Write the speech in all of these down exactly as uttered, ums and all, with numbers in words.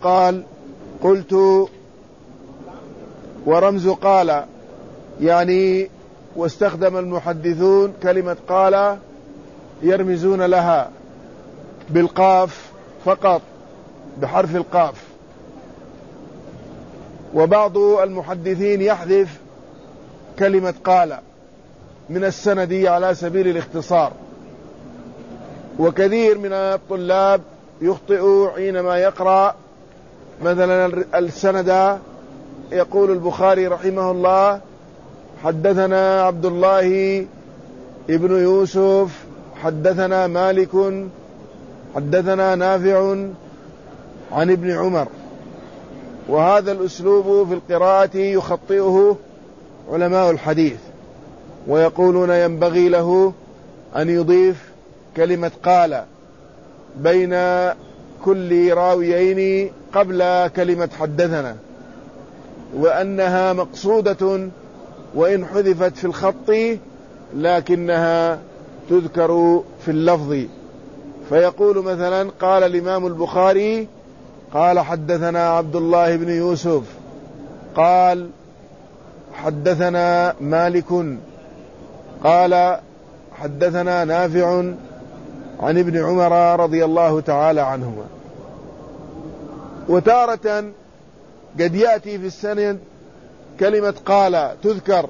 قال قلت ورمز قال، يعني واستخدم المحدثون كلمة قال يرمزون لها بالقاف فقط، بحرف القاف. وبعض المحدثين يحذف كلمة قال من السند على سبيل الاختصار، وكثير من الطلاب يخطئ حينما يقرأ مثلا السند. يقول البخاري رحمه الله: حدثنا عبد الله ابن يوسف حدثنا مالك حدثنا نافع عن ابن عمر. وهذا الأسلوب في القراءة يخطئه علماء الحديث، ويقولون ينبغي له أن يضيف كلمة قال بين كل راويين قبل كلمة حدثنا، وأنها مقصودة وإن حذفت في الخط لكنها تذكر في اللفظ. فيقول مثلا: قال الإمام البخاري: قال حدثنا عبد الله بن يوسف قال حدثنا مالك قال حدثنا نافع عن ابن عمر رضي الله تعالى عنهما. وتارة قد يأتي في السند كلمة قال تذكر،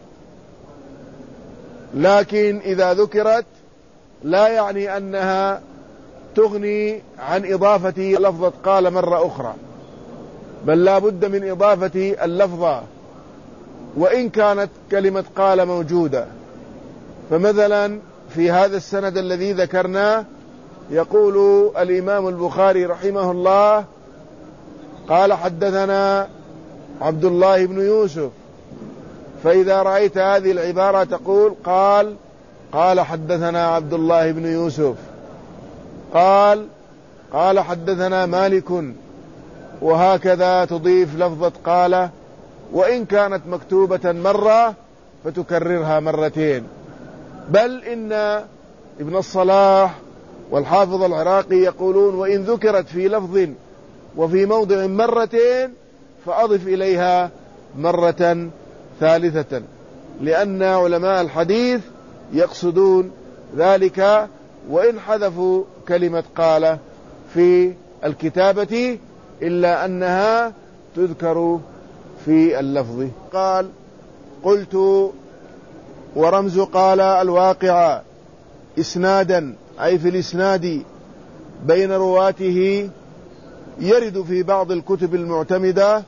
لكن إذا ذكرت لا يعني أنها تغني عن إضافة لفظة قال مرة أخرى، بل لا بد من إضافة اللفظة وإن كانت كلمة قال موجودة. فمثلا في هذا السند الذي ذكرناه يقول الإمام البخاري رحمه الله: قال حدثنا عبد الله بن يوسف. فإذا رأيت هذه العبارة تقول: قال قال حدثنا عبد الله بن يوسف قال قال حدثنا مالك، وهكذا تضيف لفظة قال، وإن كانت مكتوبة مرة فتكررها مرتين. بل إن ابن الصلاح والحافظ العراقي يقولون: وإن ذكرت في لفظ وفي موضع مرتين فأضف إليها مرة ثالثة، لأن علماء الحديث يقصدون ذلك وإن حذفوا كلمة قال في الكتابة إلا أنها تذكر في اللفظ. قال قلت ورمز قال الواقع إسنادا، أي في الإسناد بين رواته، يرد في بعض الكتب المعتمدة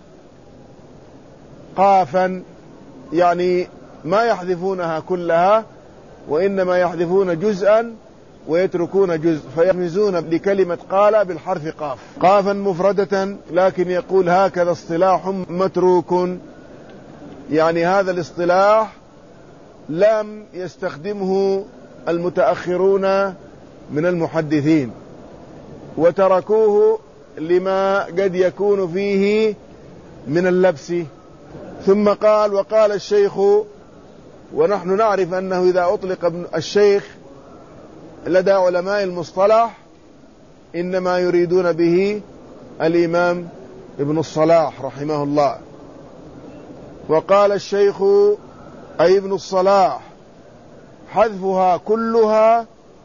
قافا، يعني ما يحذفونها كلها وإنما يحذفون جزءا ويتركون جزء، فيرمزون لكلمة قال بالحرف قاف قافا مفردة. لكن يقول هكذا اصطلاح متروك، يعني هذا الاصطلاح لم يستخدمه المتأخرون من المحدثين، وتركوه لما قد يكون فيه من اللبس. ثم قال: وقال الشيخ. ونحن نعرف أنه إذا أطلق الشيخ لدى علماء المصطلح إنما يريدون به الإمام ابن الصلاح رحمه الله. وقال الشيخ أي ابن الصلاح: حذفها كلها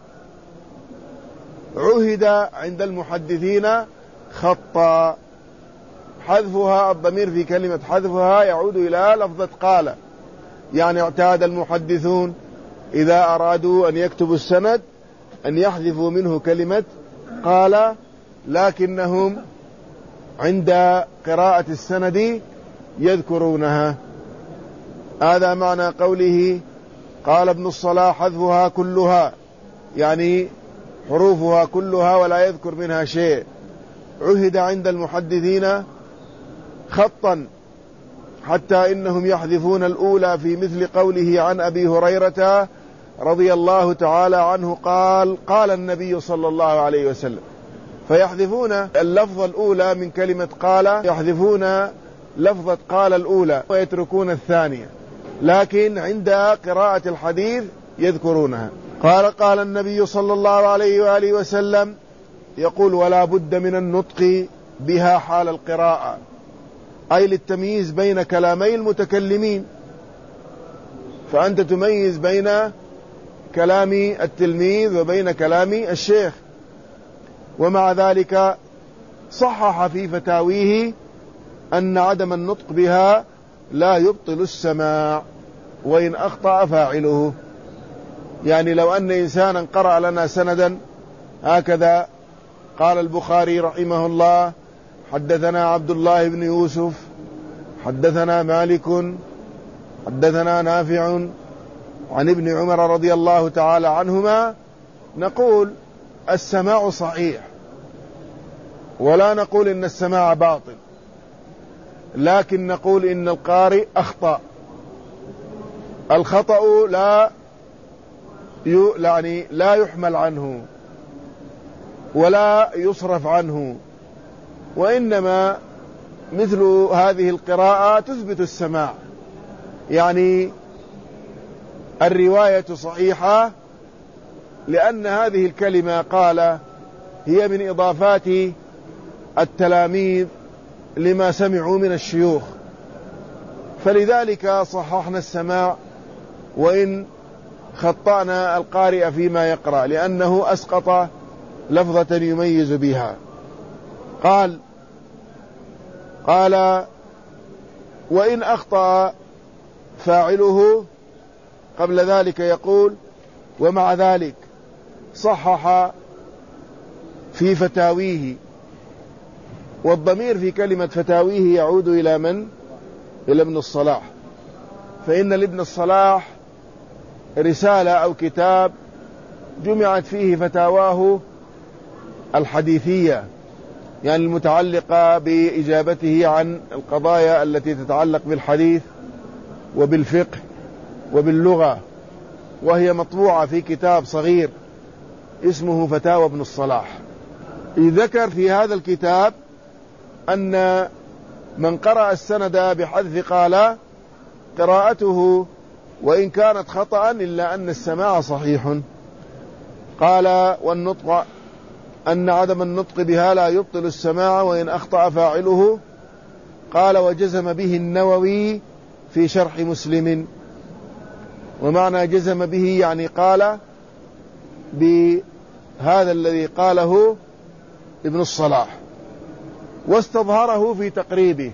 عهد عند المحدثين خطا. حذفها، الضمير في كلمة حذفها يعود إلى لفظة قال، يعني اعتاد المحدثون إذا أرادوا أن يكتبوا السند أن يحذفوا منه كلمة قال، لكنهم عند قراءة السند يذكرونها. هذا معنى قوله قال ابن الصلاح: حذفها كلها، يعني حروفها كلها ولا يذكر منها شيء. عهد عند المحدثين خطا، حتى إنهم يحذفون الأولى في مثل قوله عن أبي هريرة رضي الله تعالى عنه قال: قال النبي صلى الله عليه وسلم، فيحذفون اللفظة الأولى من كلمة قال، يحذفون لفظة قال الأولى ويتركون الثانية، لكن عند قراءة الحديث يذكرونها. قال قال النبي صلى الله عليه وآله وسلم، يقول: ولا بد من النطق بها حال القراءة، أي للتمييز بين كلامي المتكلمين، فأنت تميز بين كلام التلميذ وبين كلام الشيخ. ومع ذلك صحح في فتاويه أن عدم النطق بها لا يبطل السماع وإن أخطأ فاعله. يعني لو أن إنسانا قرأ لنا سندا هكذا: قال البخاري رحمه الله: حدثنا عبد الله بن يوسف حدثنا مالك حدثنا نافع عن ابن عمر رضي الله تعالى عنهما، نقول السماع صحيح، ولا نقول إن السماع باطل، لكن نقول إن القارئ أخطأ. الخطأ لا يعني لا يحمل عنه ولا يصرف عنه، وإنما مثل هذه القراءة تثبت السماع، يعني الرواية صحيحة لأن هذه الكلمة قال هي من إضافات التلاميذ لما سمعوا من الشيوخ، فلذلك صححنا السماع وإن خطأنا القارئ فيما يقرأ، لأنه أسقط لفظة يميز بها. قال قال وإن أخطأ فاعله. قبل ذلك يقول: ومع ذلك صحح في فتاويه، والضمير في كلمة فتاويه يعود إلى من؟ إلى ابن الصلاح، فإن لابن الصلاح رسالة أو كتاب جمعت فيه فتاواه الحديثية، يعني المتعلقة بإجابته عن القضايا التي تتعلق بالحديث وبالفقه وباللغة، وهي مطبوعة في كتاب صغير اسمه فتاوى ابن الصلاح. ذكر في هذا الكتاب أن من قرأ السند بحذف قال قراءته وإن كانت خطأ إلا أن السماع صحيح. قال: والنطق أن عدم النطق بها لا يبطل السماع وإن أخطأ فاعله. قال: وجزم به النووي في شرح مسلم. ومعنى جزم به يعني قال بهذا الذي قاله ابن الصلاح، واستظهره في تقريبه.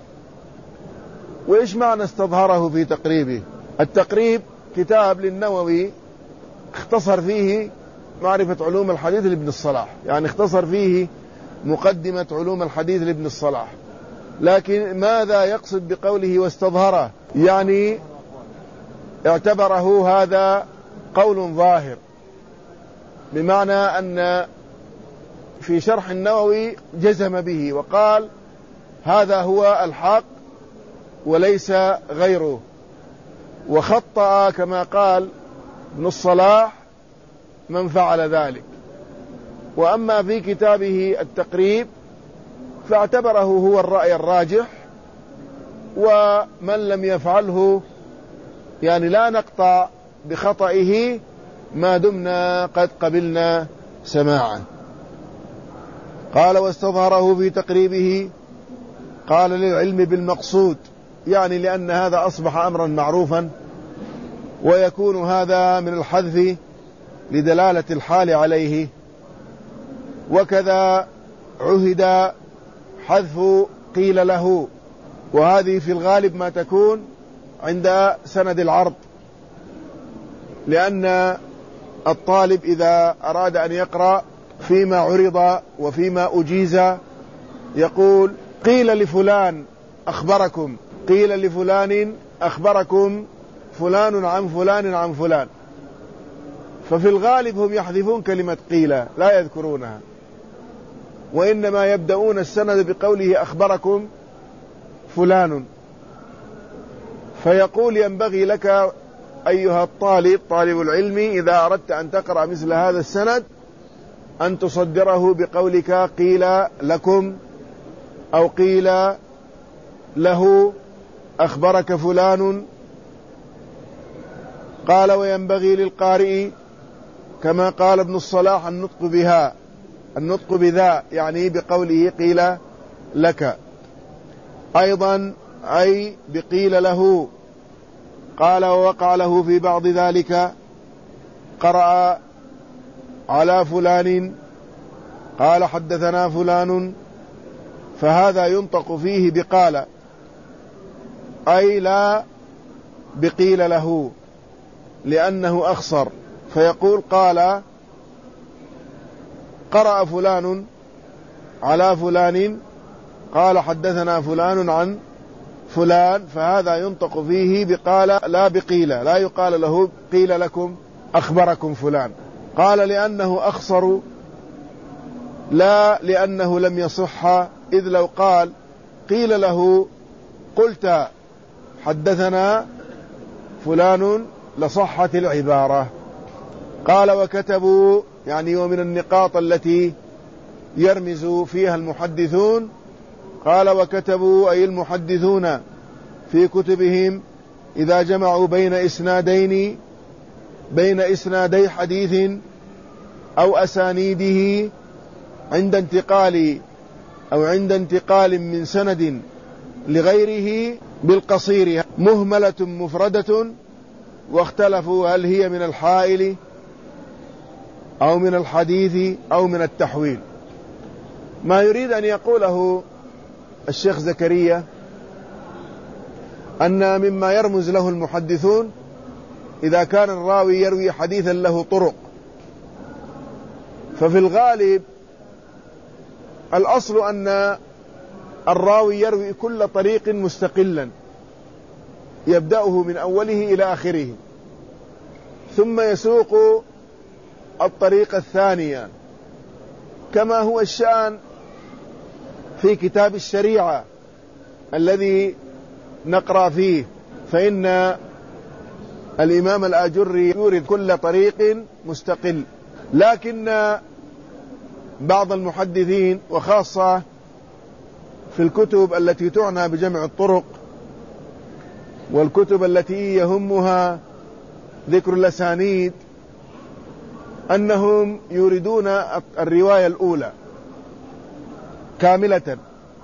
وإيش معنى استظهره في تقريبه؟ التقريب كتاب للنووي اختصر فيه معرفة علوم الحديث لابن الصلاح، يعني اختصر فيه مقدمة علوم الحديث لابن الصلاح. لكن ماذا يقصد بقوله واستظهره؟ يعني اعتبره هذا قول ظاهر، بمعنى أن في شرح النووي جزم به وقال هذا هو الحق وليس غيره، وخطأ كما قال ابن الصلاح من فعل ذلك. وأما في كتابه التقريب فاعتبره هو الرأي الراجح، ومن لم يفعله يعني لا نقطع بخطئه ما دمنا قد قبلنا سماعا. قال: واستظهره في تقريبه. قال: للعلم بالمقصود، يعني لأن هذا أصبح أمرا معروفا، ويكون هذا من الحذف لدلالة الحال عليه. وكذا عهد حذف قيل له، وهذه في الغالب ما تكون عند سند العرض، لأن الطالب إذا أراد أن يقرأ فيما عرض وفيما أجيز يقول: قيل لفلان أخبركم، قيل لفلان أخبركم فلان عن فلان عن فلان. ففي الغالب هم يحذفون كلمة قيل لا يذكرونها، وإنما يبدأون السند بقوله أخبركم فلان. فيقول: ينبغي لك أيها الطالب طالب العلم إذا أردت أن تقرأ مثل هذا السند أن تصدره بقولك قيل لكم أو قيل له أخبرك فلان. قال: وينبغي للقارئ كما قال ابن الصلاح النطق بها، النطق بذا يعني بقوله قيل لك. أيضا أي بقيل له. قال ووقع له في بعض ذلك قرأ على فلان قال حدثنا فلان، فهذا ينطق فيه بقال، أي لا بقيل له لأنه أخصر، فيقول قال قرأ فلان على فلان قال حدثنا فلان عن فلان، فهذا ينطق فيه بقال لا بقيل، لا يقال له قيل لكم أخبركم فلان. قال لأنه أخصر لا لأنه لم يصح، إذ لو قال قيل له قلت حدثنا فلان لصحت العبارة. قال وكتبوا، يعني ومن النقاط التي يرمز فيها المحدثون، قال وكتبوا أي المحدثون في كتبهم إذا جمعوا بين إسنادين بين إسنادي حديث أو أسانيده عند انتقال أو عند انتقال من سند لغيره بالقصير مهملة مفردة، واختلفوا هل هي من الحائل أو من الحديث أو من التحويل. ما يريد أن يقوله الشيخ زكريا أن مما يرمز له المحدثون إذا كان الراوي يروي حديثا له طرق، ففي الغالب الأصل أن الراوي يروي كل طريق مستقلا يبدأه من أوله إلى آخره، ثم يسوق الطريق الثانية، كما هو الشأن في كتاب الشريعة الذي نقرأ فيه، فإن الإمام الآجري يورد كل طريق مستقل. لكن بعض المحدثين وخاصة في الكتب التي تعنى بجمع الطرق والكتب التي يهمها ذكر الأسانيد أنهم يريدون الرواية الأولى كاملة،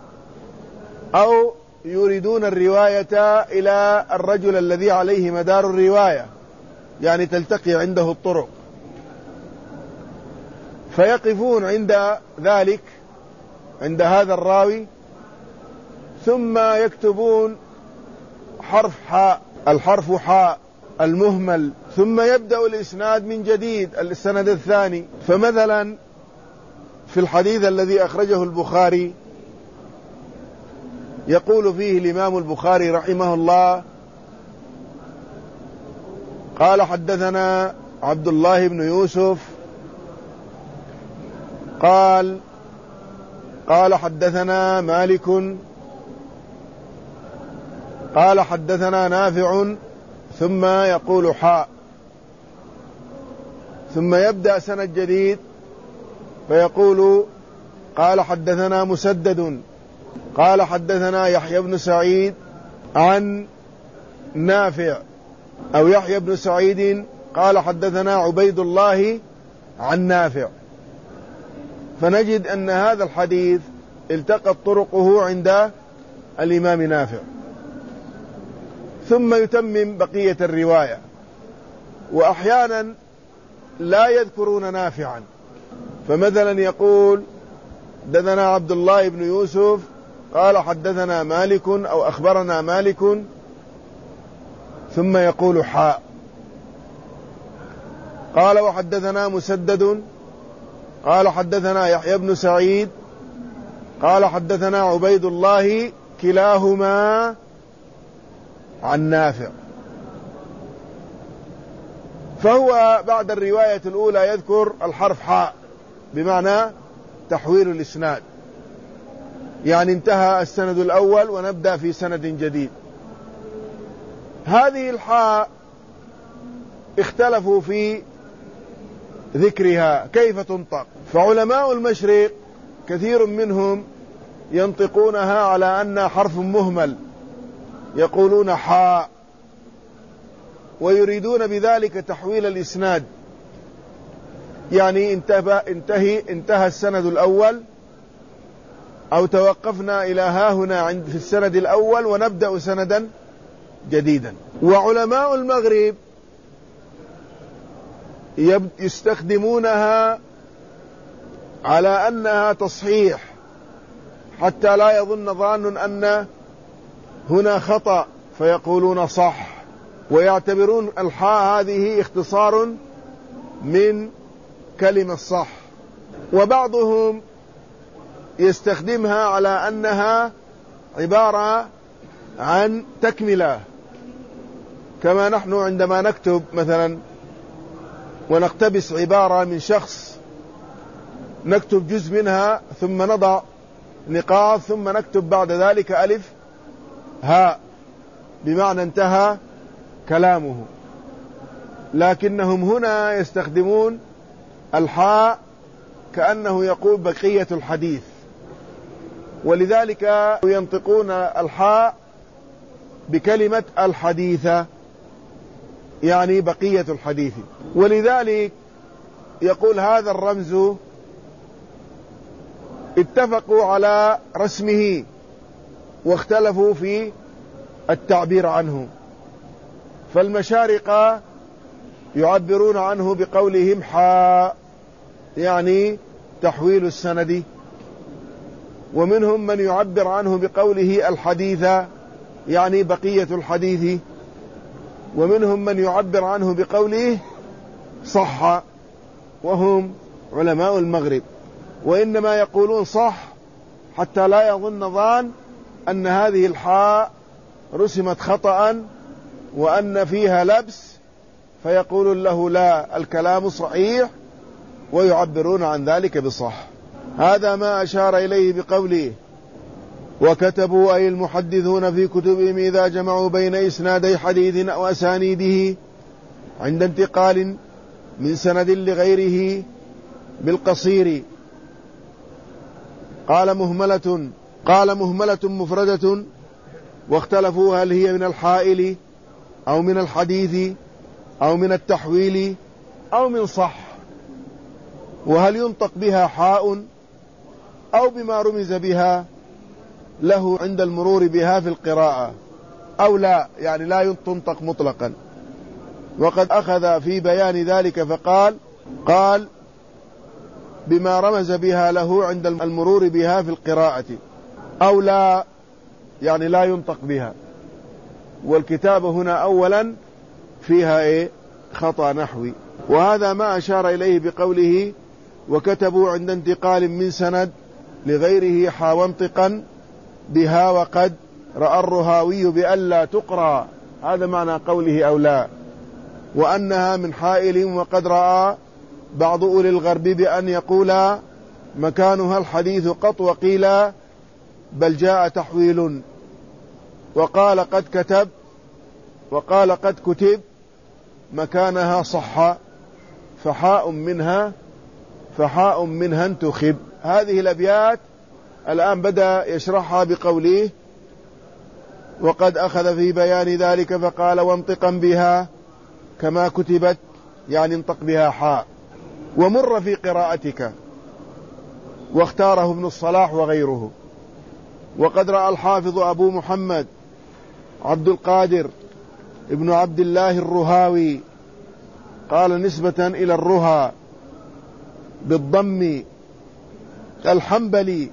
أو يريدون الرواية إلى الرجل الذي عليه مدار الرواية، يعني تلتقي عنده الطرق، فيقفون عند ذلك عند هذا الراوي ثم يكتبون حرف حاء، الحرف حاء المهمل، ثم يبدأ الإسناد من جديد السند الثاني. فمثلا في الحديث الذي أخرجه البخاري يقول فيه الإمام البخاري رحمه الله قال حدثنا عبد الله بن يوسف قال قال حدثنا مالك قال حدثنا نافع، ثم يقول حاء، ثم يبدأ سند جديد فيقول قال حدثنا مسدد قال حدثنا يحيى بن سعيد عن نافع، أو يحيى بن سعيد قال حدثنا عبيد الله عن نافع، فنجد أن هذا الحديث التقت طرقه عند الإمام نافع، ثم يتمم بقية الرواية. وأحيانا لا يذكرون نافعا، فمثلا يقول حدثنا عبد الله بن يوسف قال حدثنا مالك أو أخبرنا مالك، ثم يقول حاء. قال وحدثنا مسدد قال حدثنا يحيى بن سعيد قال حدثنا عبيد الله كلاهما عن نافع. فهو بعد الرواية الأولى يذكر الحرف حاء بمعنى تحويل الإسناد، يعني انتهى السند الأول ونبدأ في سند جديد. هذه الحاء اختلفوا في ذكرها كيف تنطق، فعلماء المشرق كثير منهم ينطقونها على أنها حرف مهمل، يقولون حاء، ويريدون بذلك تحويل الإسناد، يعني انتهى, انتهي انتهى السند الأول أو توقفنا إلى ها هنا عند في السند الأول ونبدأ سندا جديدا. وعلماء المغرب يستخدمونها على أنها تصحيح حتى لا يظن ظان أن هنا خطأ فيقولون صح، ويعتبرون الحاء هذه اختصار من كلمة صح. وبعضهم يستخدمها على أنها عبارة عن تكملة، كما نحن عندما نكتب مثلا ونقتبس عبارة من شخص نكتب جزء منها ثم نضع نقاط ثم نكتب بعد ذلك ألف هاء بمعنى انتهى كلامه، لكنهم هنا يستخدمون الحاء كأنه يقول بقية الحديث، ولذلك ينطقون الحاء بكلمة الحديثة يعني بقية الحديث. ولذلك يقول هذا الرمز اتفقوا على رسمه واختلفوا في التعبير عنه. فالمشارقة يعبرون عنه بقولهم حاء يعني تحويل السند، ومنهم من يعبر عنه بقوله الحديثة يعني بقية الحديث، ومنهم من يعبر عنه بقوله صح، وهم علماء المغرب. وإنما يقولون صح حتى لا يظن ظان أن هذه الحاء رسمت خطأ وأن فيها لبس، فيقول له لا الكلام صحيح ويعبرون عن ذلك بصح. هذا ما أشار إليه بقوله وكتبوا أي المحدثون في كتبهم إذا جمعوا بين إسنادي حديث أو أسانيده عند انتقال من سند لغيره بالقصير. قال مهملة قال مهملة مفردة، واختلفوا هل هي من الحائل أو من الحديث أو من التحويل أو من صح، وهل ينطق بها حاء أو بما رمز بها له عند المرور بها في القراءة أو لا، يعني لا تنطق مطلقا. وقد أخذ في بيان ذلك فقال قال بما رمز بها له عند المرور بها في القراءة أو لا، يعني لا ينطق بها. والكتابة هنا أولا فيها إيه؟ خطأ نحوي. وهذا ما أشار إليه بقوله وكتبوا عند انتقال من سند لغيره حاونطقا بها وقد رأى الرهاوي بألا تقرأ، هذا معنى قوله أو لا، وأنها من حائل، وقد رأى بعض أولي الغرب بأن يقول مكانها الحديث قط، وقيل بل جاء تحويل، وقال قد كتب وقال قد كتب مكانها صح، فحاء منها فحاء منها انتخب. هذه الأبيات الآن بدأ يشرحها بقوله وقد أخذ في بيان ذلك فقال وانطقا بها كما كتبت، يعني انطق بها حاء، ومر في قراءتك، واختاره ابن الصلاح وغيره. وقد رأى الحافظ أبو محمد عبد القادر ابن عبد الله الرهاوي قال نسبة إلى الرها بالضم الحنبلي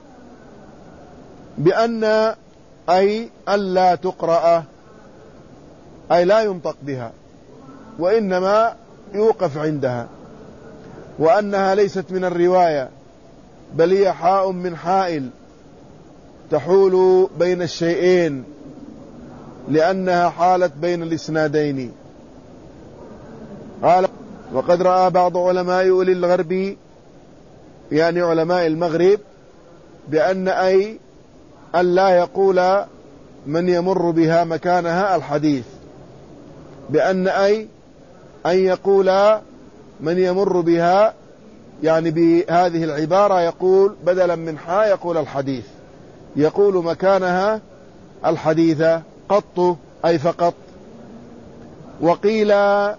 بأن أي ألا تقرأ أي لا ينطق بها، وإنما يوقف عندها، وأنها ليست من الرواية بل هي حاء من حائل تحول بين الشيئين لأنها حالت بين الإسنادين. قال وقد رأى بعض علماء أولي الغرب يعني علماء المغرب بأن أي ألا يقول من يمر بها مكانها الحديث، بأن أي أن يقول من يمر بها، يعني بهذه العبارة يقول بدلا من حا يقول الحديث، يقول مكانها الحديث قط أي فقط. وقيل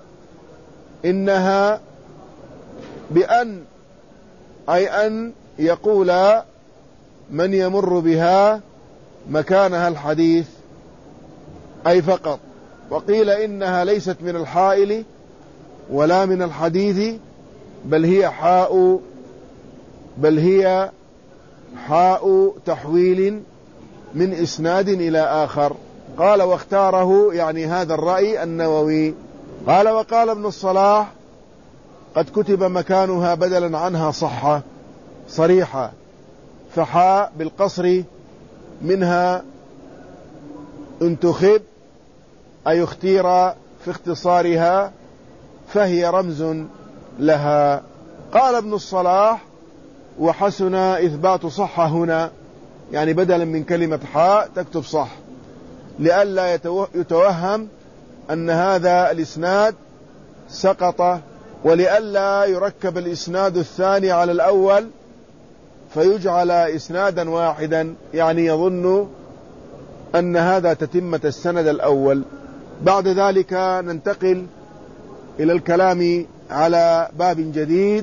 إنها بأن أي أن يقول من يمر بها مكانها الحديث أي فقط. وقيل إنها ليست من الحائل ولا من الحديث، بل هي حاء بل هي حاء تحويل من إسناد إلى آخر. قال واختاره يعني هذا الرأي النووي. قال وقال ابن الصلاح قد كتب مكانها بدلا عنها صحة صريحة، فحاء بالقصر منها انتخب أي اختير في اختصارها، فهي رمز لها. قال ابن الصلاح وحسن إثبات صح هنا، يعني بدلا من كلمة حاء تكتب صح، لئلا يتوهم أن هذا الإسناد سقط، ولئلا يركب الإسناد الثاني على الأول فيجعل إسنادا واحدا، يعني يظن أن هذا تتمة السند الأول. بعد ذلك ننتقل إلى الكلام على باب جديد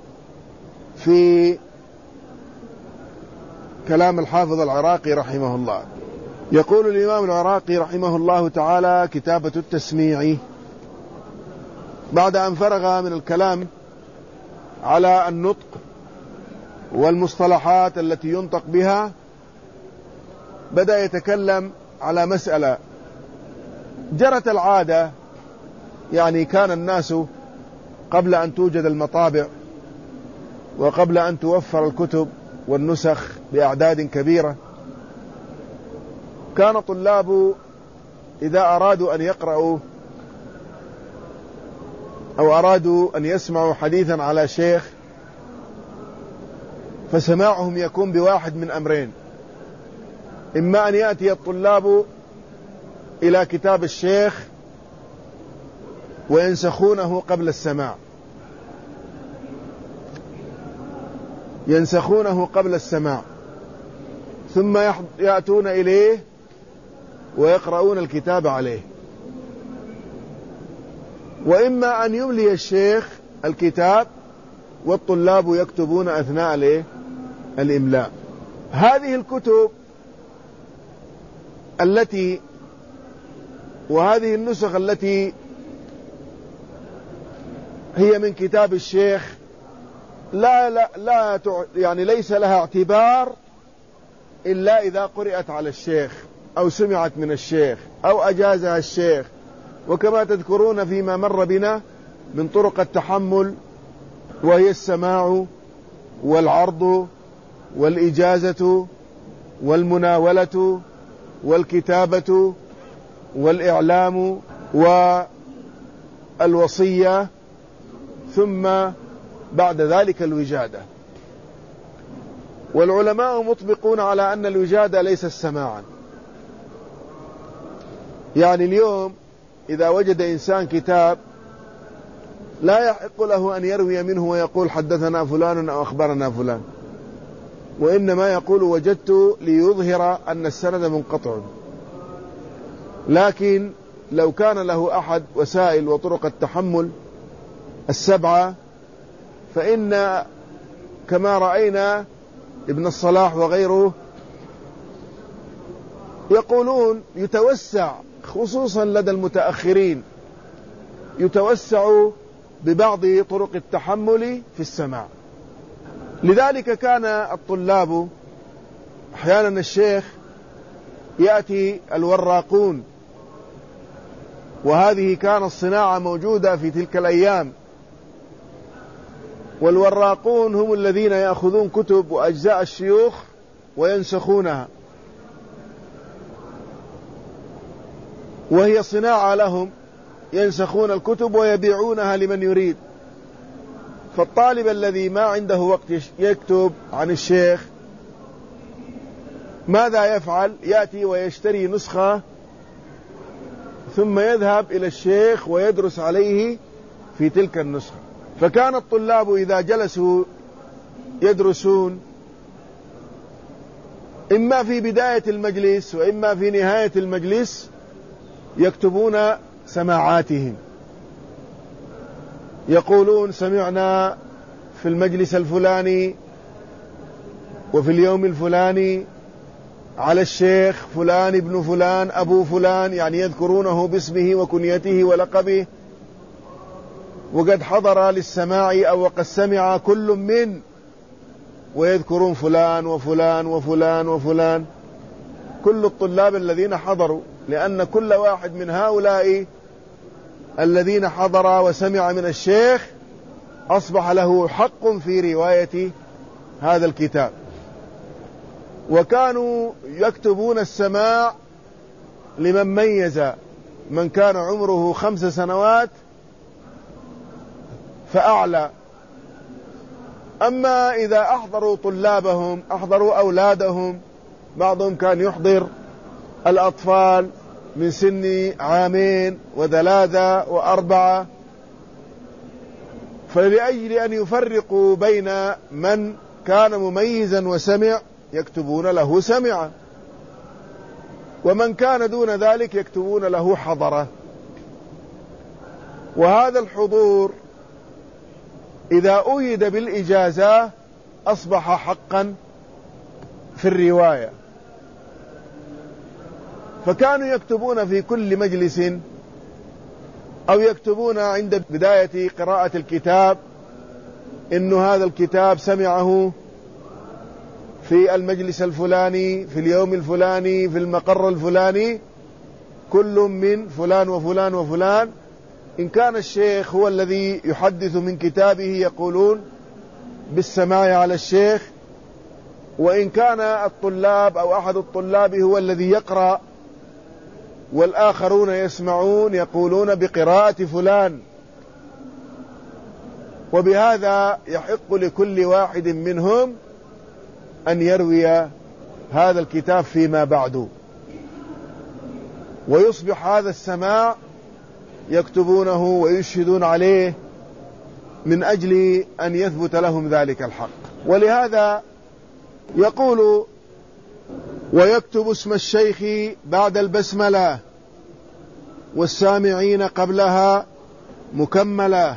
في كلام الحافظ العراقي رحمه الله. يقول الإمام العراقي رحمه الله تعالى: كتابة التسميع. بعد أن فرغ من الكلام على النطق والمصطلحات التي ينطق بها، بدأ يتكلم على مسألة جرت العادة، يعني كان الناس قبل أن توجد المطابع وقبل أن توفر الكتب والنسخ بأعداد كبيرة، كان طلاب إذا أرادوا أن يقرأوا أو أرادوا أن يسمعوا حديثا على شيخ، فسماعهم يكون بواحد من أمرين: إما أن يأتي الطلاب إلى كتاب الشيخ وينسخونه قبل السماع ينسخونه قبل السماع ثم يأتون إليه ويقرؤون الكتاب عليه، وإما أن يملي الشيخ الكتاب والطلاب يكتبون أثناء الإملاء. هذه الكتب التي وهذه النسخ التي هي من كتاب الشيخ لا لا لا يعني ليس لها اعتبار إلا إذا قرأت على الشيخ أو سمعت من الشيخ أو أجازها الشيخ. وكما تذكرون فيما مر بنا من طرق التحمل، وهي السماع والعرض والإجازة والمناولة والكتابة والإعلام والوصية، ثم بعد ذلك الوجادة. والعلماء مطبقون على أن الوجادة ليست سماعا. يعني اليوم إذا وجد إنسان كتاب لا يحق له أن يروي منه ويقول حدثنا فلان أو أخبرنا فلان، وإنما يقول وجدت ليظهر أن السند منقطع. لكن لو كان له أحد وسائل وطرق التحمل السبعة، فإن كما رأينا ابن الصلاح وغيره يقولون يتوسع، خصوصا لدى المتأخرين، يتوسع ببعض طرق التحمل في السماع. لذلك كان الطلاب أحيانا الشيخ يأتي الوراقون، وهذه كانت الصناعة موجودة في تلك الأيام، والوراقون هم الذين يأخذون كتب وأجزاء الشيوخ وينسخونها، وهي صناعة لهم، ينسخون الكتب ويبيعونها لمن يريد. فالطالب الذي ما عنده وقت يكتب عن الشيخ ماذا يفعل؟ يأتي ويشتري نسخة ثم يذهب إلى الشيخ ويدرس عليه في تلك النسخة. فكان الطلاب إذا جلسوا يدرسون إما في بداية المجلس وإما في نهاية المجلس يكتبون سماعاتهم، يقولون سمعنا في المجلس الفلاني وفي اليوم الفلاني على الشيخ فلان ابن فلان أبو فلان، يعني يذكرونه باسمه وكنيته ولقبه. وقد حضر للسماع أو وقد سمع كل من، ويذكرون فلان وفلان وفلان وفلان، كل الطلاب الذين حضروا، لأن كل واحد من هؤلاء الذين حضر وسمع من الشيخ أصبح له حق في رواية هذا الكتاب. وكانوا يكتبون السماع لمن ميز، من كان عمره خمس سنوات فأعلى. أما إذا أحضروا طلابهم أحضروا أولادهم، بعضهم كان يحضر الأطفال من سن عامين وثلاثة وأربعة، فلأجل أن يفرقوا بين من كان مميزا وسمع يكتبون له سمع، ومن كان دون ذلك يكتبون له حضرة. وهذا الحضور إذا أيد بالإجازة أصبح حقا في الرواية. فكانوا يكتبون في كل مجلس، أو يكتبون عند بداية قراءة الكتاب إن هذا الكتاب سمعه في المجلس الفلاني في اليوم الفلاني في المقر الفلاني، كل من فلان وفلان وفلان. إن كان الشيخ هو الذي يحدث من كتابه يقولون بالسماع على الشيخ، وإن كان الطلاب أو أحد الطلاب هو الذي يقرأ والآخرون يسمعون يقولون بقراءة فلان. وبهذا يحق لكل واحد منهم أن يروي هذا الكتاب فيما بعد، ويصبح هذا السماع يكتبونه ويشهدون عليه من أجل أن يثبت لهم ذلك الحق. ولهذا يقول: ويكتب اسم الشيخ بعد البسملة والسامعين قبلها مكملة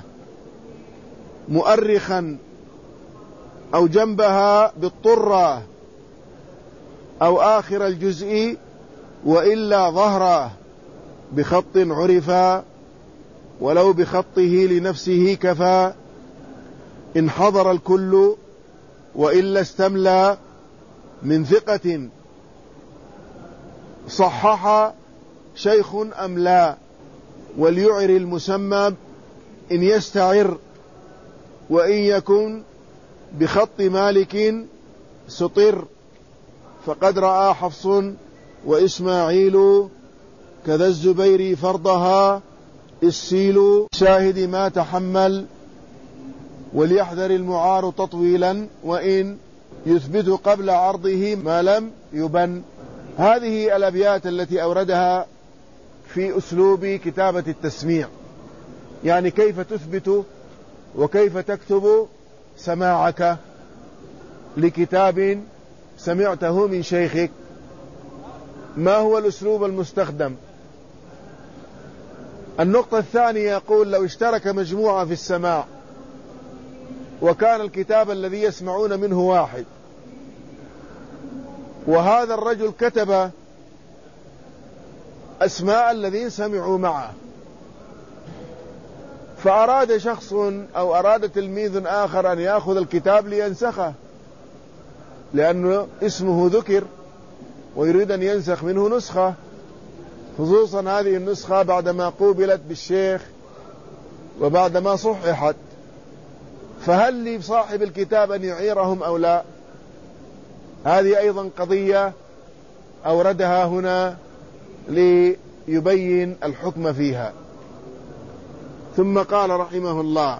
مؤرخا أو جنبها بالطرة أو آخر الجزء وإلا ظهره بخط عرفا ولو بخطه لنفسه كفى إن حضر الكل وإلا استملى من ثقة صحح شيخ أم لا وليعر المسمى إن يستعر وإن يكن بخط مالك سطر فقد رأى حفص وإسماعيل كذا الزبير فرضها السيل شاهد ما تحمل وليحذر المعار تطويلا وإن يثبت قبل عرضه ما لم يبن. هذه الأبيات التي أوردها في أسلوب كتابة التسميع، يعني كيف تثبت وكيف تكتب سماعك لكتاب سمعته من شيخك، ما هو الأسلوب المستخدم. النقطة الثانية يقول: لو اشترك مجموعة في السماع وكان الكتاب الذي يسمعون منه واحد، وهذا الرجل كتب أسماء الذين سمعوا معه، فأراد شخص أو أراد تلميذ آخر أن يأخذ الكتاب لينسخه لأنه اسمه ذكر ويريد أن ينسخ منه نسخة، خصوصا هذه النسخة بعدما قوبلت بالشيخ وبعدما صححت، فهل لصاحب الكتاب أن يعيرهم أو لا؟ هذه أيضا قضية أوردها هنا ليبين الحكم فيها. ثم قال رحمه الله: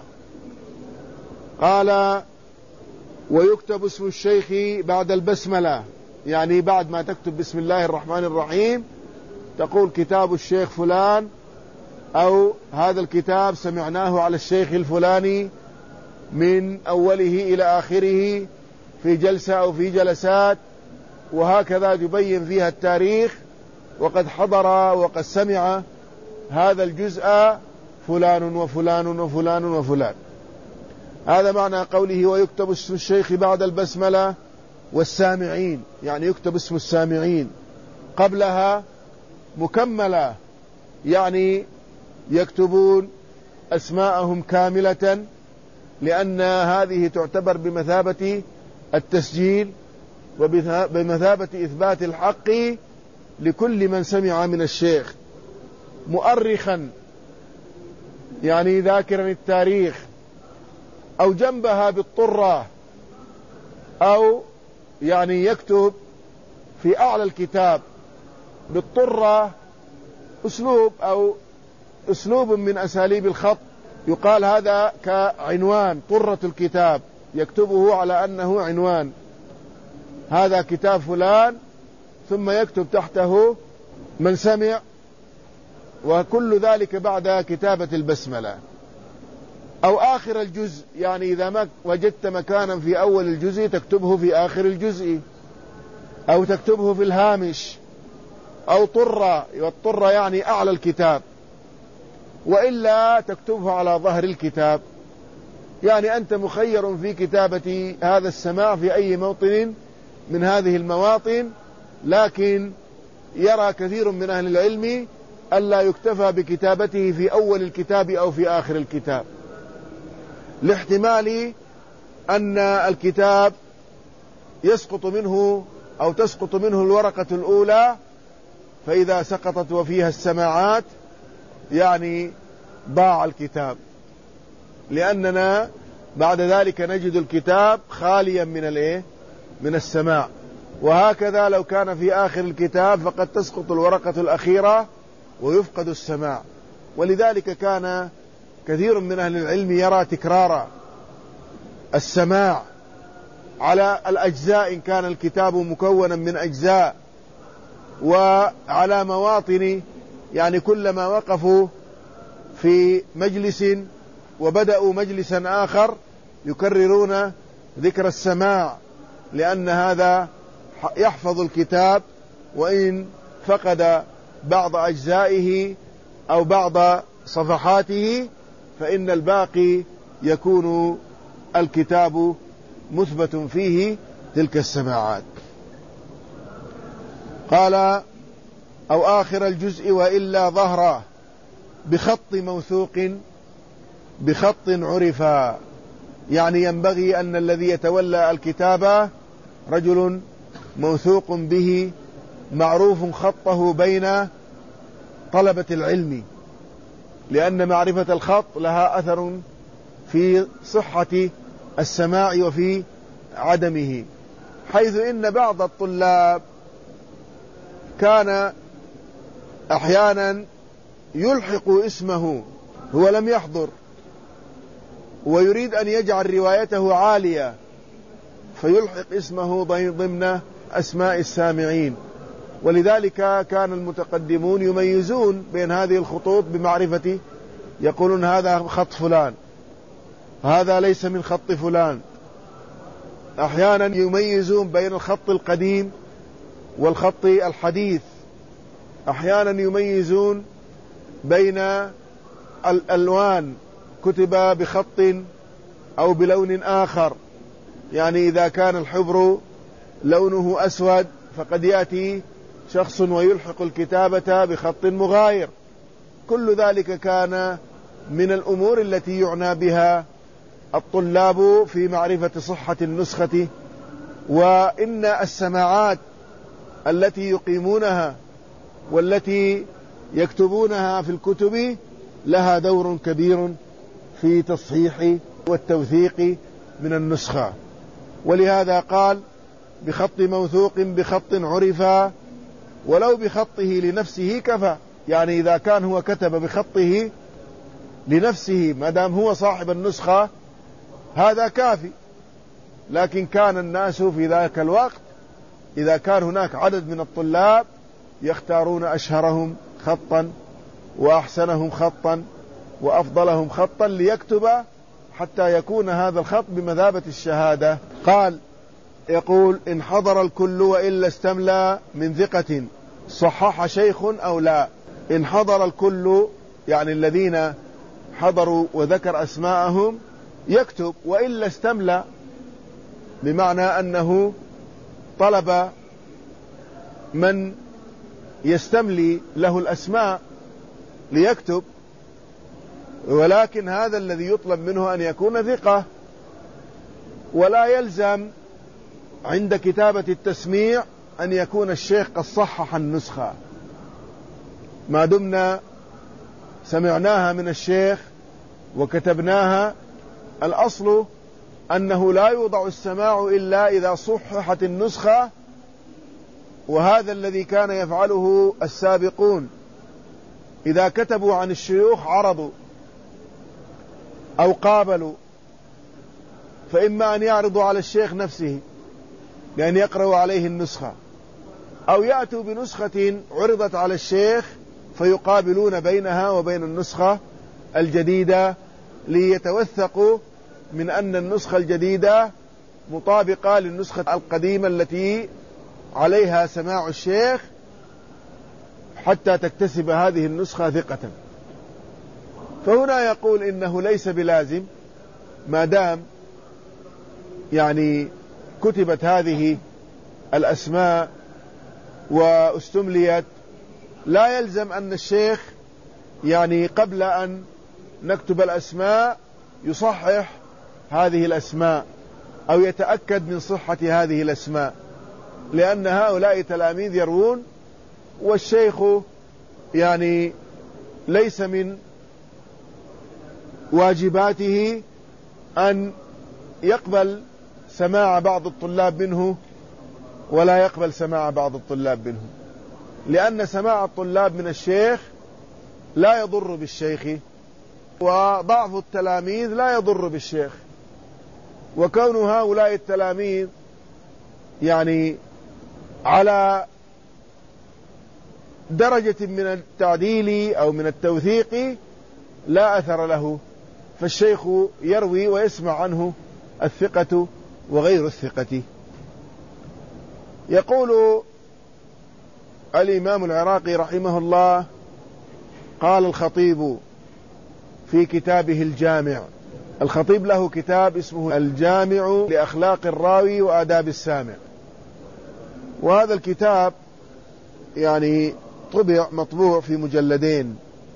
قال: ويكتب اسم الشيخ بعد البسملة، يعني بعد ما تكتب بسم الله الرحمن الرحيم تقول كتاب الشيخ فلان، أو هذا الكتاب سمعناه على الشيخ الفلاني من أوله إلى آخره في جلسة أو في جلسات، وهكذا يبين فيها التاريخ وقد حضر وقد سمع هذا الجزء فلان وفلان وفلان وفلان. هذا معنى قوله: ويكتب اسم الشيخ بعد البسملة والسامعين، يعني يكتب اسم السامعين قبلها مكملة، يعني يكتبون أسماءهم كاملة، لأن هذه تعتبر بمثابة التسجيل وبمثابة إثبات الحق لكل من سمع من الشيخ، مؤرخا يعني ذاكرا التاريخ، أو جنبها بالطرة، أو يعني يكتب في أعلى الكتاب بالطرة أسلوب أو أسلوب من أساليب الخط، يقال هذا كعنوان طرة الكتاب، يكتبه على أنه عنوان، هذا كتاب فلان، ثم يكتب تحته من سمع، وكل ذلك بعد كتابة البسملة. أو آخر الجزء، يعني إذا ما وجدت مكانا في أول الجزء تكتبه في آخر الجزء، أو تكتبه في الهامش، أو طرة، والطرة يعني أعلى الكتاب، وإلا تكتبه على ظهر الكتاب. يعني أنت مخير في كتابة هذا السماع في أي موطن من هذه المواطن، لكن يرى كثير من أهل العلم ألا يكتفى بكتابته في أول الكتاب أو في آخر الكتاب، لاحتمال أن الكتاب يسقط منه أو تسقط منه الورقة الأولى، فإذا سقطت وفيها السماعات يعني ضاع الكتاب، لأننا بعد ذلك نجد الكتاب خاليا من الايه من السماع. وهكذا لو كان في آخر الكتاب فقد تسقط الورقة الأخيرة ويفقد السماع. ولذلك كان كثير من أهل العلم يرى تكرار السماع على الأجزاء إن كان الكتاب مكونا من أجزاء، وعلى مواطن، يعني كلما وقفوا في مجلس وبدأوا مجلسا آخر يكررون ذكر السماع، لأن هذا يحفظ الكتاب، وإن فقد بعض أجزائه أو بعض صفحاته فإن الباقي يكون الكتاب مثبت فيه تلك السماعات. قال: أو آخر الجزء وإلا ظهره بخط موثوق بخط عرفا، يعني ينبغي أن الذي يتولى الكتابة رجل موثوق به معروف خطه بين طلبة العلم، لأن معرفة الخط لها أثر في صحة السماع وفي عدمه، حيث إن بعض الطلاب كان أحيانا يلحق اسمه، هو لم يحضر ويريد أن يجعل روايته عالية فيلحق اسمه ضمن أسماء السامعين. ولذلك كان المتقدمون يميزون بين هذه الخطوط بمعرفة، يقولون هذا خط فلان، هذا ليس من خط فلان. أحيانا يميزون بين الخط القديم والخط الحديث، أحيانا يميزون بين الألوان، كتب بخط أو بلون آخر، يعني إذا كان الحبر لونه أسود فقد يأتي شخص ويلحق الكتابة بخط مغاير. كل ذلك كان من الأمور التي يعنى بها الطلاب في معرفة صحة النسخة. وإن السماعات التي يقيمونها والتي يكتبونها في الكتب لها دور كبير في تصحيح والتوثيق من النسخة. ولهذا قال: بخط موثوق بخط عرفا ولو بخطه لنفسه كفى، يعني إذا كان هو كتب بخطه لنفسه ما دام هو صاحب النسخة هذا كافي. لكن كان الناس في ذاك الوقت إذا كان هناك عدد من الطلاب يختارون أشهرهم خطا وأحسنهم خطا وأفضلهم خطا ليكتب حتى يكون هذا الخط بمثابة الشهادة. قال: يقول: إن حضر الكل وإلا استملى من ثقة صحح شيخ أو لا. إن حضر الكل يعني الذين حضروا وذكر أسماءهم يكتب، وإلا استملى بمعنى أنه طلب من يستملي له الأسماء ليكتب، ولكن هذا الذي يطلب منه أن يكون ثقة، ولا يلزم عند كتابة التسميع أن يكون الشيخ قد صحح النسخة، ما دمنا سمعناها من الشيخ وكتبناها. الأصل أنه لا يوضع السماع إلا إذا صححت النسخة، وهذا الذي كان يفعله السابقون، إذا كتبوا عن الشيوخ عرضوا أو قابلوا، فإما أن يعرضوا على الشيخ نفسه بأن يقرأوا عليه النسخة، أو يأتوا بنسخة عرضت على الشيخ فيقابلون بينها وبين النسخة الجديدة ليتوثقوا من أن النسخة الجديدة مطابقة للنسخة القديمة التي عليها سماع الشيخ، حتى تكتسب هذه النسخة ثقة. فهنا يقول إنه ليس بلازم ما دام يعني كتبت هذه الأسماء واستمليت، لا يلزم أن الشيخ يعني قبل أن نكتب الأسماء يصحح هذه الأسماء أو يتأكد من صحة هذه الأسماء، لأن هؤلاء تلاميذ يروون، والشيخ يعني ليس من واجباته أن يقبل سماع بعض الطلاب منه ولا يقبل سماع بعض الطلاب منه، لأن سماع الطلاب من الشيخ لا يضر بالشيخ، وضعف التلاميذ لا يضر بالشيخ. وكون هؤلاء التلاميذ يعني على درجة من التعديل أو من التوثيق لا أثر له، فالشيخ يروي ويسمع عنه الثقة وغير الثقة. يقول الإمام العراقي رحمه الله: قال الخطيب في كتابه الجامع. الخطيب له كتاب اسمه الجامع لأخلاق الراوي وآداب السامع، وهذا الكتاب يعني طبع مطبوع في مجلدين.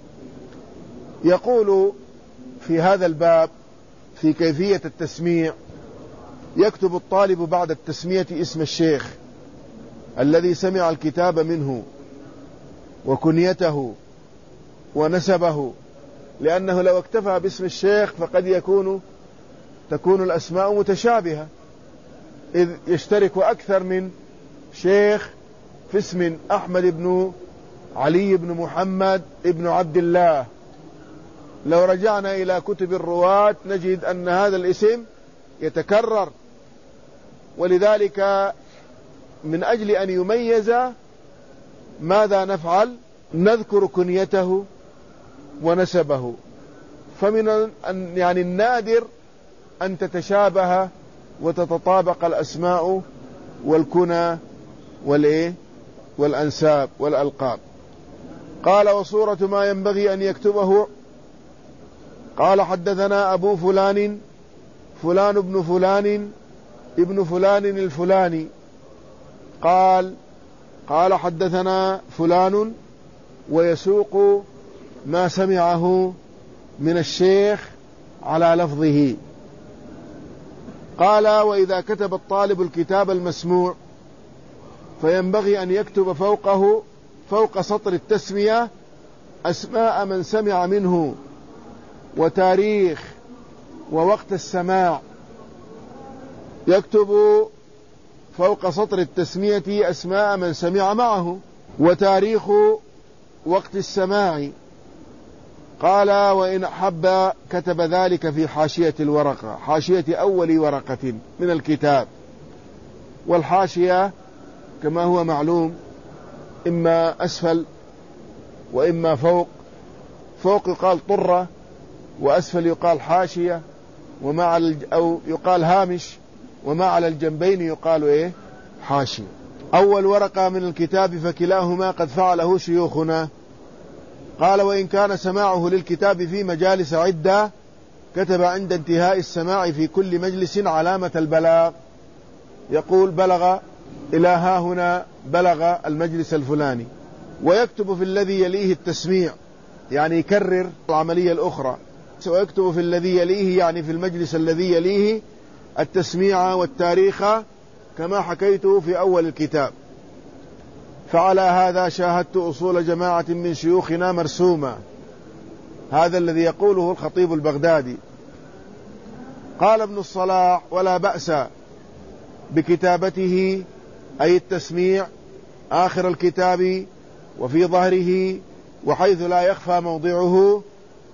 يقول في هذا الباب في كيفية التسميع: يكتب الطالب بعد التسمية اسم الشيخ الذي سمع الكتاب منه وكنيته ونسبه، لأنه لو اكتفى باسم الشيخ فقد يكون تكون الأسماء متشابهة، إذ يشترك أكثر من شيخ في اسم أحمد بن علي بن محمد بن عبد الله. لو رجعنا إلى كتب الرواة نجد أن هذا الاسم يتكرر، ولذلك من أجل أن يميز ماذا نفعل؟ نذكر كنيته ونسبه. فمن يعني النادر أن تتشابه وتتطابق الأسماء والكنى والإيه والأنساب والألقاب. قال: وصورة ما ينبغي أن يكتبه. قال: حدثنا أبو فلان فلان ابن فلان ابن فلان الفلاني قال قال حدثنا فلان، ويسوق ما سمعه من الشيخ على لفظه. قال: وإذا كتب الطالب الكتاب المسموع فينبغي أن يكتب فوقه فوق سطر التسمية أسماء من سمع منه وتاريخ ووقت السماع. يكتب فوق سطر التسمية أسماء من سمع معه وتاريخ وقت السماع. قال: وإن أحب كتب ذلك في حاشية الورقة، حاشية أول ورقة من الكتاب. والحاشية كما هو معلوم إما أسفل وإما فوق. فوق يقال طرة، وأسفل يقال حاشية، وما على الج... أو يقال هامش، وما على الجنبين يقال إيه حاشية. أول ورقة من الكتاب فكلاهما قد فعله شيوخنا. قال: وإن كان سماعه للكتاب في مجالس عدة كتب عند انتهاء السماع في كل مجلس علامة البلاغ. يقول: بلغ إلى ها هنا بلغ المجلس الفلاني، ويكتب في الذي يليه التسميع، يعني يكرر العملية الأخرى، ويكتب في الذي يليه يعني في المجلس الذي يليه التسميع والتاريخ كما حكيته في أول الكتاب. فعلى هذا شاهدت أصول جماعة من شيوخنا مرسومة. هذا الذي يقوله الخطيب البغدادي. قال ابن الصلاح: ولا بأس بكتابته، أي التسميع، آخر الكتاب وفي ظهره وحيث لا يخفى موضعه.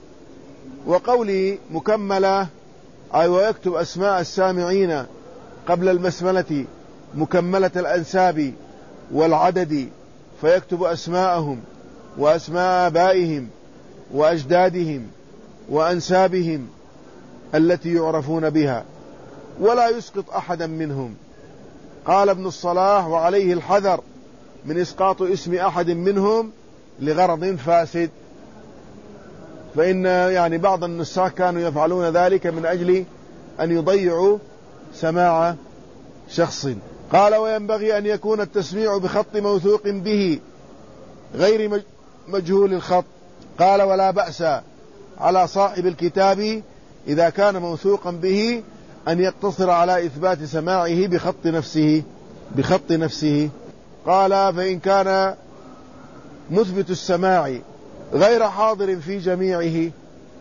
وقولي مكملة، أي ويكتب أسماء السامعين قبل المسملة مكملة الأنساب والعدد، فيكتب أسماءهم وأسماء آبائهم وأجدادهم وأنسابهم التي يعرفون بها، ولا يسقط أحدا منهم. قال ابن الصلاح: وعليه الحذر من إسقاط اسم أحد منهم لغرض فاسد، فإن يعني بعض النساخ كانوا يفعلون ذلك من أجل أن يضيعوا سماع شخص. قال: وينبغي أن يكون التسميع بخط موثوق به غير مجهول الخط. قال: ولا بأس على صاحب الكتاب إذا كان موثوقا به أن يقتصر على إثبات سماعه بخط نفسه بخط نفسه. قال: فإن كان مثبت السماع غير حاضر في جميعه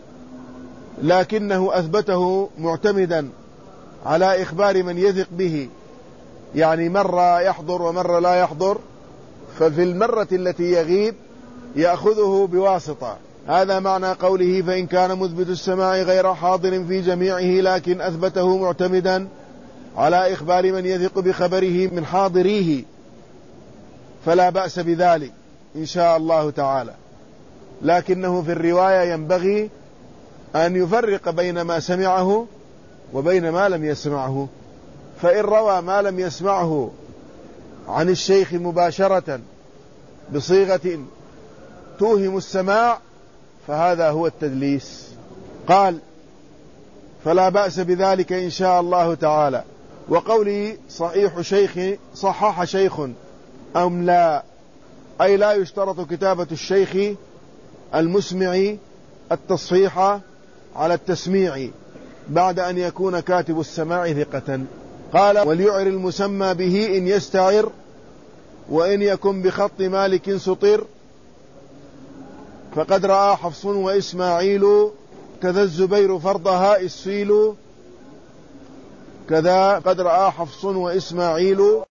لكنه أثبته معتمدا على إخبار من يثق به، يعني مرة يحضر ومرة لا يحضر، ففي المرة التي يغيب يأخذه بواسطة. هذا معنى قوله: فإن كان مثبت السماع غير حاضر في جميعه لكن أثبته معتمدا على إخبار من يثق بخبره من حاضريه فلا بأس بذلك إن شاء الله تعالى. لكنه في الرواية ينبغي أن يفرق بين ما سمعه وبين ما لم يسمعه، فإن روى ما لم يسمعه عن الشيخ مباشرة بصيغة توهم السماع فهذا هو التدليس. قال: فلا بأس بذلك إن شاء الله تعالى. وقولي صحيح شيخ صحح شيخ أم لا، أي لا يشترط كتابة الشيخ المسمع التصحيح على التسميع بعد أن يكون كاتب السماع ثقة. قال: وليعر المسمى به إن يستعر، وإن يكن بخط مالك سطر، فقد رأى حفص وإسماعيل كذا الزبير فرضها السيل، كذا قد رأى حفص وإسماعيل